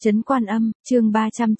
Trấn Quan Âm, chương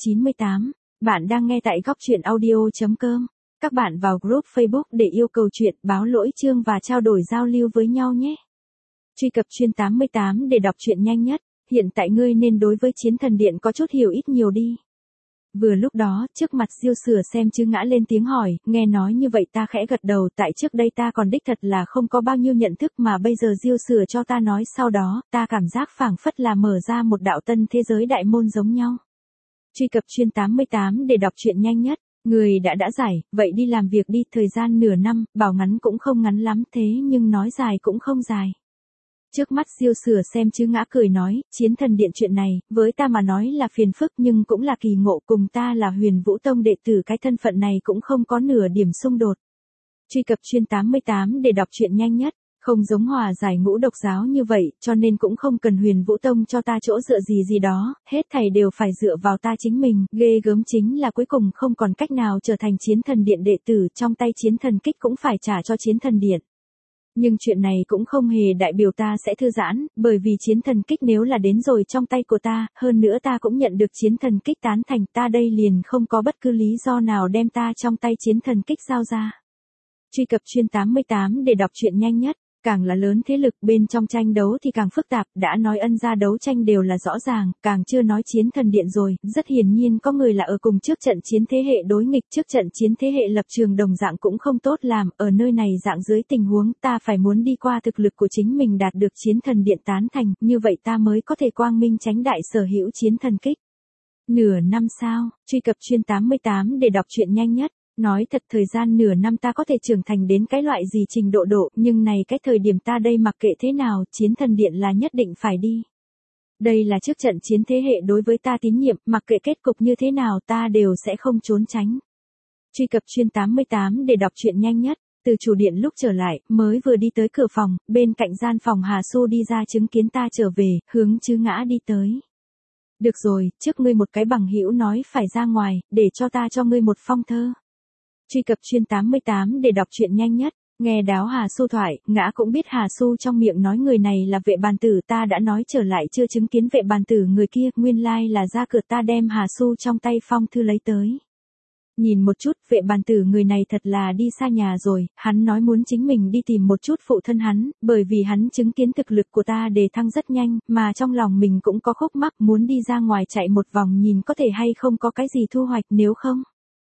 398. Bạn đang nghe tại góc truyện audio.com. Các bạn vào group Facebook để yêu cầu chuyện, báo lỗi chương và trao đổi giao lưu với nhau nhé. Truy cập chuyên 88 để đọc truyện nhanh nhất. Hiện tại ngươi nên đối với Chiến Thần Điện có chút hiểu ít nhiều đi. Vừa lúc đó, trước mặt Diêu Sửa xem chứ ngã lên tiếng hỏi, nghe nói như vậy ta khẽ gật đầu, tại trước đây ta còn đích thật là không có bao nhiêu nhận thức mà bây giờ Diêu Sửa cho ta nói, sau đó, ta cảm giác phảng phất là mở ra một đạo tân thế giới đại môn giống nhau. Truy cập chuyên 88 để đọc truyện nhanh nhất. Người đã giải, vậy đi làm việc đi, thời gian nửa năm, bảo ngắn cũng không ngắn lắm thế nhưng nói dài cũng không dài. Trước mắt Diêu Sửa xem chứ ngã cười nói, Chiến Thần Điện chuyện này, với ta mà nói là phiền phức nhưng cũng là kỳ ngộ, cùng ta là Huyền Vũ Tông đệ tử cái thân phận này cũng không có nửa điểm xung đột. Truy cập chuyên 88 để đọc truyện nhanh nhất, không giống Hòa Giải Ngũ Độc giáo như vậy, cho nên cũng không cần Huyền Vũ Tông cho ta chỗ dựa gì đó, hết thảy đều phải dựa vào ta chính mình, ghê gớm chính là cuối cùng không còn cách nào trở thành Chiến Thần Điện đệ tử, trong tay Chiến Thần Kích cũng phải trả cho Chiến Thần Điện. Nhưng chuyện này cũng không hề đại biểu ta sẽ thư giãn, bởi vì Chiến Thần Kích nếu là đến rồi trong tay của ta, hơn nữa ta cũng nhận được Chiến Thần Kích tán thành, ta đây liền không có bất cứ lý do nào đem ta trong tay Chiến Thần Kích giao ra. Truy cập chuyên 88 để đọc truyện nhanh nhất. Càng là lớn thế lực bên trong tranh đấu thì càng phức tạp, đã nói ân gia đấu tranh đều là rõ ràng, càng chưa nói Chiến Thần Điện rồi, rất hiển nhiên có người là ở cùng trước trận chiến thế hệ đối nghịch, trước trận chiến thế hệ lập trường đồng dạng cũng không tốt làm, ở nơi này dạng dưới tình huống ta phải muốn đi qua thực lực của chính mình đạt được Chiến Thần Điện tán thành, như vậy ta mới có thể quang minh chánh đại sở hữu Chiến Thần Kích. Nửa năm sao, truy cập chuyên 88 để đọc truyện nhanh nhất. Nói thật thời gian nửa năm ta có thể trưởng thành đến cái loại gì trình độ nhưng này cái thời điểm ta đây mặc kệ thế nào, Chiến Thần Điện là nhất định phải đi. Đây là trước trận chiến thế hệ đối với ta tín nhiệm, mặc kệ kết cục như thế nào ta đều sẽ không trốn tránh. Truy cập chuyên 88 để đọc truyện nhanh nhất. Từ chủ điện lúc trở lại, mới vừa đi tới cửa phòng, bên cạnh gian phòng Hà Xu đi ra chứng kiến ta trở về, hướng chứ ngã đi tới. Được rồi, trước ngươi một cái bằng hữu nói phải ra ngoài, để cho ta cho ngươi một phong thơ. Truy cập chuyên 88 để đọc truyện nhanh nhất. Nghe đáo Hà Xu thoại, ngã cũng biết Hà Xu trong miệng nói người này là Vệ Bàn Tử, ta đã nói trở lại chưa chứng kiến Vệ Bàn Tử người kia, nguyên lai là ra cửa ta đem Hà Xu trong tay phong thư lấy tới. Nhìn một chút, Vệ Bàn Tử người này thật là đi xa nhà rồi, hắn nói muốn chính mình đi tìm một chút phụ thân hắn, bởi vì hắn chứng kiến thực lực của ta đề thăng rất nhanh, mà trong lòng mình cũng có khúc mắc muốn đi ra ngoài chạy một vòng nhìn có thể hay không có cái gì thu hoạch, nếu không.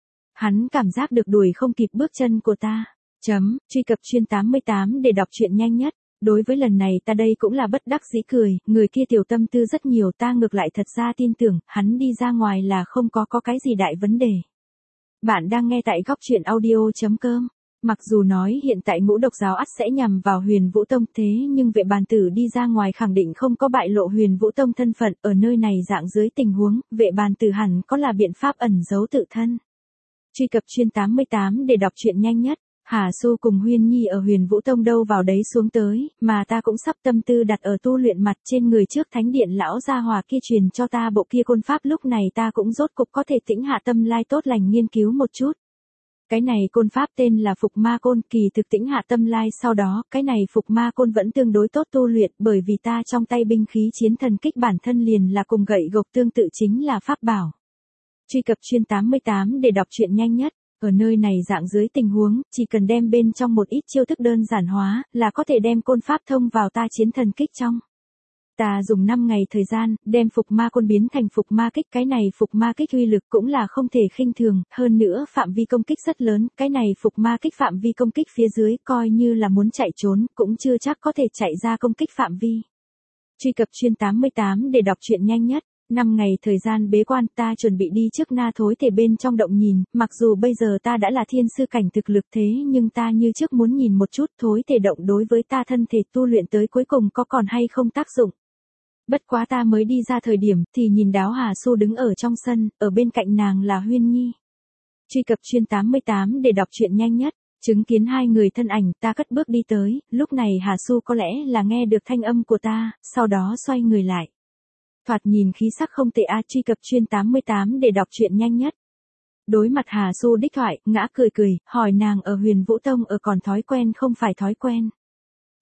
Hắn cảm giác được đuổi không kịp bước chân của ta. Truy cập chuyên 88 để đọc truyện nhanh nhất. Đối với lần này ta đây cũng là bất đắc dĩ cười, người kia tiểu tâm tư rất nhiều, ta ngược lại thật ra tin tưởng, hắn đi ra ngoài là không có cái gì đại vấn đề. Bạn đang nghe tại góc truyện audio.com. Mặc dù nói hiện tại Ngũ Độc giáo ắt sẽ nhằm vào Huyền Vũ Tông thế nhưng Vệ Bàn Tử đi ra ngoài khẳng định không có bại lộ Huyền Vũ Tông thân phận, ở nơi này dạng dưới tình huống, Vệ Bàn Tử hẳn có là biện pháp ẩn giấu tự thân. Truy cập chuyên 88 để đọc truyện nhanh nhất. Hà Xu cùng Huyên Nhi ở Huyền Vũ Tông đâu vào đấy xuống tới, mà ta cũng sắp tâm tư đặt ở tu luyện mặt trên người trước thánh điện lão gia hòa kia truyền cho ta bộ kia côn pháp, lúc này ta cũng rốt cục có thể tĩnh hạ tâm lai tốt lành nghiên cứu một chút. Cái này côn pháp tên là Phục Ma Côn, kỳ thực tĩnh hạ tâm lai sau đó, cái này Phục Ma Côn vẫn tương đối tốt tu luyện, bởi vì ta trong tay binh khí Chiến Thần Kích bản thân liền là cùng gậy gộc tương tự chính là pháp bảo. Truy cập chuyên 88 để đọc truyện nhanh nhất. Ở nơi này dạng dưới tình huống, chỉ cần đem bên trong một ít chiêu thức đơn giản hóa, là có thể đem côn pháp thông vào ta Chiến Thần Kích trong. Ta dùng 5 ngày thời gian, đem Phục Ma Côn biến thành Phục Ma Kích, cái này Phục Ma Kích uy lực cũng là không thể khinh thường, hơn nữa phạm vi công kích rất lớn, cái này Phục Ma Kích phạm vi công kích phía dưới, coi như là muốn chạy trốn, cũng chưa chắc có thể chạy ra công kích phạm vi. Truy cập chuyên 88 để đọc truyện nhanh nhất. 5 ngày thời gian bế quan, ta chuẩn bị đi trước Na Thối Thể bên trong động nhìn, mặc dù bây giờ ta đã là thiên sư cảnh thực lực thế nhưng ta như trước muốn nhìn một chút Thối Thể động đối với ta thân thể tu luyện tới cuối cùng có còn hay không tác dụng. Bất quá ta mới đi ra thời điểm thì nhìn đáo Hà Xu đứng ở trong sân, ở bên cạnh nàng là Huyên Nhi. Truy cập chuyên 88 để đọc truyện nhanh nhất. Chứng kiến hai người thân ảnh, ta cất bước đi tới, lúc này Hà Xu có lẽ là nghe được thanh âm của ta, sau đó xoay người lại. Thoạt nhìn khí sắc không tệ a, truy cập chuyên 88 để đọc truyện nhanh nhất. Đối mặt Hà Xu đích thoại, ngã cười, hỏi nàng ở Huyền Vũ Tông ở còn thói quen không phải thói quen.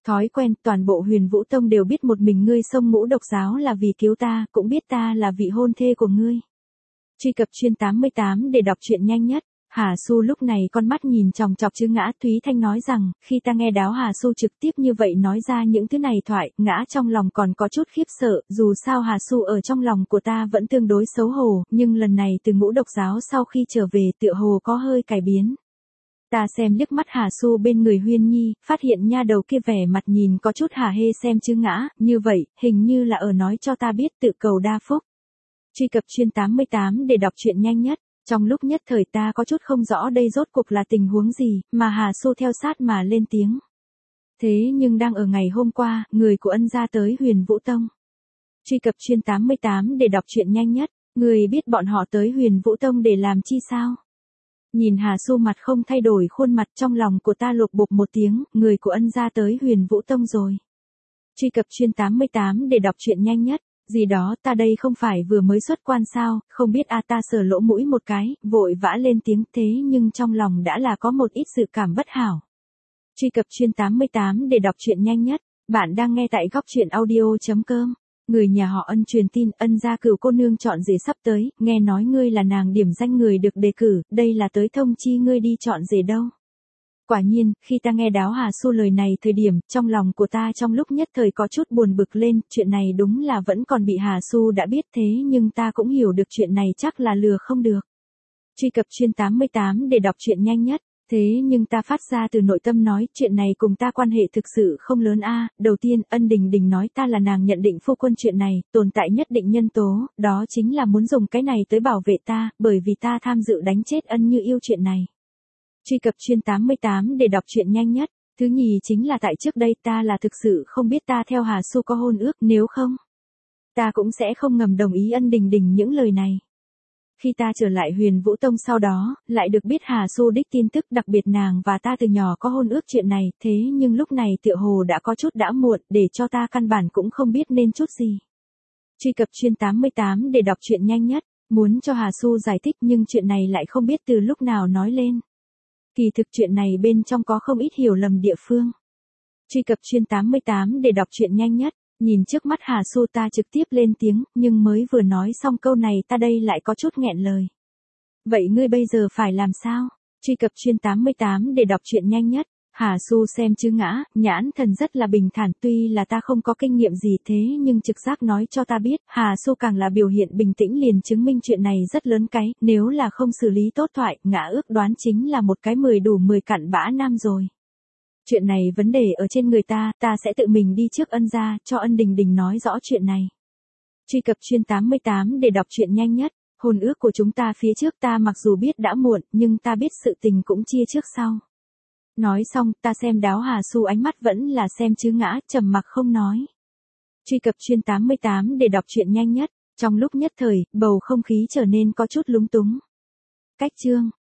Thói quen, toàn bộ Huyền Vũ Tông đều biết một mình ngươi xông Ngũ Độc giáo là vì cứu ta, cũng biết ta là vị hôn thê của ngươi. Truy cập chuyên 88 để đọc truyện nhanh nhất. Hà Su lúc này con mắt nhìn chòng chọc chứ Ngã Thúy Thanh nói rằng, khi ta nghe Đáo Hà Su trực tiếp như vậy nói ra những thứ này thoại, Ngã trong lòng còn có chút khiếp sợ, dù sao Hà Su ở trong lòng của ta vẫn tương đối xấu hổ, nhưng lần này từ Ngũ Độc giáo sau khi trở về tựa hồ có hơi cải biến. Ta xem liếc mắt Hà Su bên người Huyên Nhi, phát hiện nha đầu kia vẻ mặt nhìn có chút hả hê xem chứ Ngã, như vậy, hình như là ở nói cho ta biết tự cầu đa phúc. Truy cập chuyên 88 để đọc truyện nhanh nhất. Trong lúc nhất thời ta có chút không rõ đây rốt cuộc là tình huống gì, mà Hà Su theo sát mà lên tiếng. Thế nhưng đang ở ngày hôm qua, người của ân gia tới Huyền Vũ Tông. Truy cập chuyên 88 để đọc truyện nhanh nhất. Người biết bọn họ tới Huyền Vũ Tông để làm chi sao? Nhìn Hà Su mặt không thay đổi khuôn mặt, trong lòng của ta lục bục một tiếng, người của ân gia tới Huyền Vũ Tông rồi. Truy cập chuyên 88 để đọc truyện nhanh nhất. Gì đó, ta đây không phải vừa mới xuất quan sao, không biết ta sờ lỗ mũi một cái, vội vã lên tiếng thế nhưng trong lòng đã là có một ít sự cảm bất hảo. Truy cập chuyên 88 để đọc truyện nhanh nhất. Bạn đang nghe tại góc truyện audio.com. Người nhà họ Ân truyền tin Ân gia Cửu cô nương chọn rể sắp tới, nghe nói ngươi là nàng điểm danh người được đề cử, đây là tới thông chi ngươi đi chọn rể đâu. Quả nhiên, khi ta nghe Đáo Hà Su lời này thời điểm, trong lòng của ta trong lúc nhất thời có chút buồn bực lên, chuyện này đúng là vẫn còn bị Hà Su đã biết thế nhưng ta cũng hiểu được chuyện này chắc là lừa không được. Truy cập chuyên 88 để đọc truyện nhanh nhất. Thế nhưng ta phát ra từ nội tâm nói, chuyện này cùng ta quan hệ thực sự không lớn đầu tiên, Ân Đình Đình nói ta là nàng nhận định phu quân chuyện này, tồn tại nhất định nhân tố, đó chính là muốn dùng cái này tới bảo vệ ta, bởi vì ta tham dự đánh chết Ân Như Yêu chuyện này. Truy cập chuyên 88 để đọc truyện nhanh nhất. Thứ nhì chính là tại trước đây ta là thực sự không biết ta theo Hà Su có hôn ước, nếu không, ta cũng sẽ không ngầm đồng ý Ân Đình Đình những lời này. Khi ta trở lại Huyền Vũ Tông sau đó, lại được biết Hà Su đích tin tức đặc biệt nàng và ta từ nhỏ có hôn ước chuyện này, thế nhưng lúc này tựa hồ đã có chút đã muộn, để cho ta căn bản cũng không biết nên chút gì. Truy cập chuyên 88 để đọc truyện nhanh nhất. Muốn cho Hà Su giải thích nhưng chuyện này lại không biết từ lúc nào nói lên. Kỳ thực chuyện này bên trong có không ít hiểu lầm địa phương. Truy cập chuyên 88 để đọc truyện nhanh nhất. Nhìn trước mắt Hà Su ta trực tiếp lên tiếng, nhưng mới vừa nói xong câu này ta đây lại có chút nghẹn lời. Vậy ngươi bây giờ phải làm sao? Truy cập chuyên 88 để đọc truyện nhanh nhất. Hà Su xem chứ Ngã, nhãn thần rất là bình thản, tuy là ta không có kinh nghiệm gì thế nhưng trực giác nói cho ta biết, Hà Su càng là biểu hiện bình tĩnh liền chứng minh chuyện này rất lớn cái, nếu là không xử lý tốt thoại, Ngã ước đoán chính là một cái 10 đủ 10 cặn bã nam rồi. Chuyện này vấn đề ở trên người ta sẽ tự mình đi trước Ân gia, cho Ân Đình Đình nói rõ chuyện này. Truy cập chuyên 88 để đọc truyện nhanh nhất. Hôn ước của chúng ta phía trước ta mặc dù biết đã muộn, nhưng ta biết sự tình cũng chia trước sau. Nói xong, ta xem Đáo Hà Su ánh mắt vẫn là xem chứ Ngã, trầm mặc không nói. Truy cập chuyên 88 để đọc truyện nhanh nhất. Trong lúc nhất thời, bầu không khí trở nên có chút lúng túng. Cách chương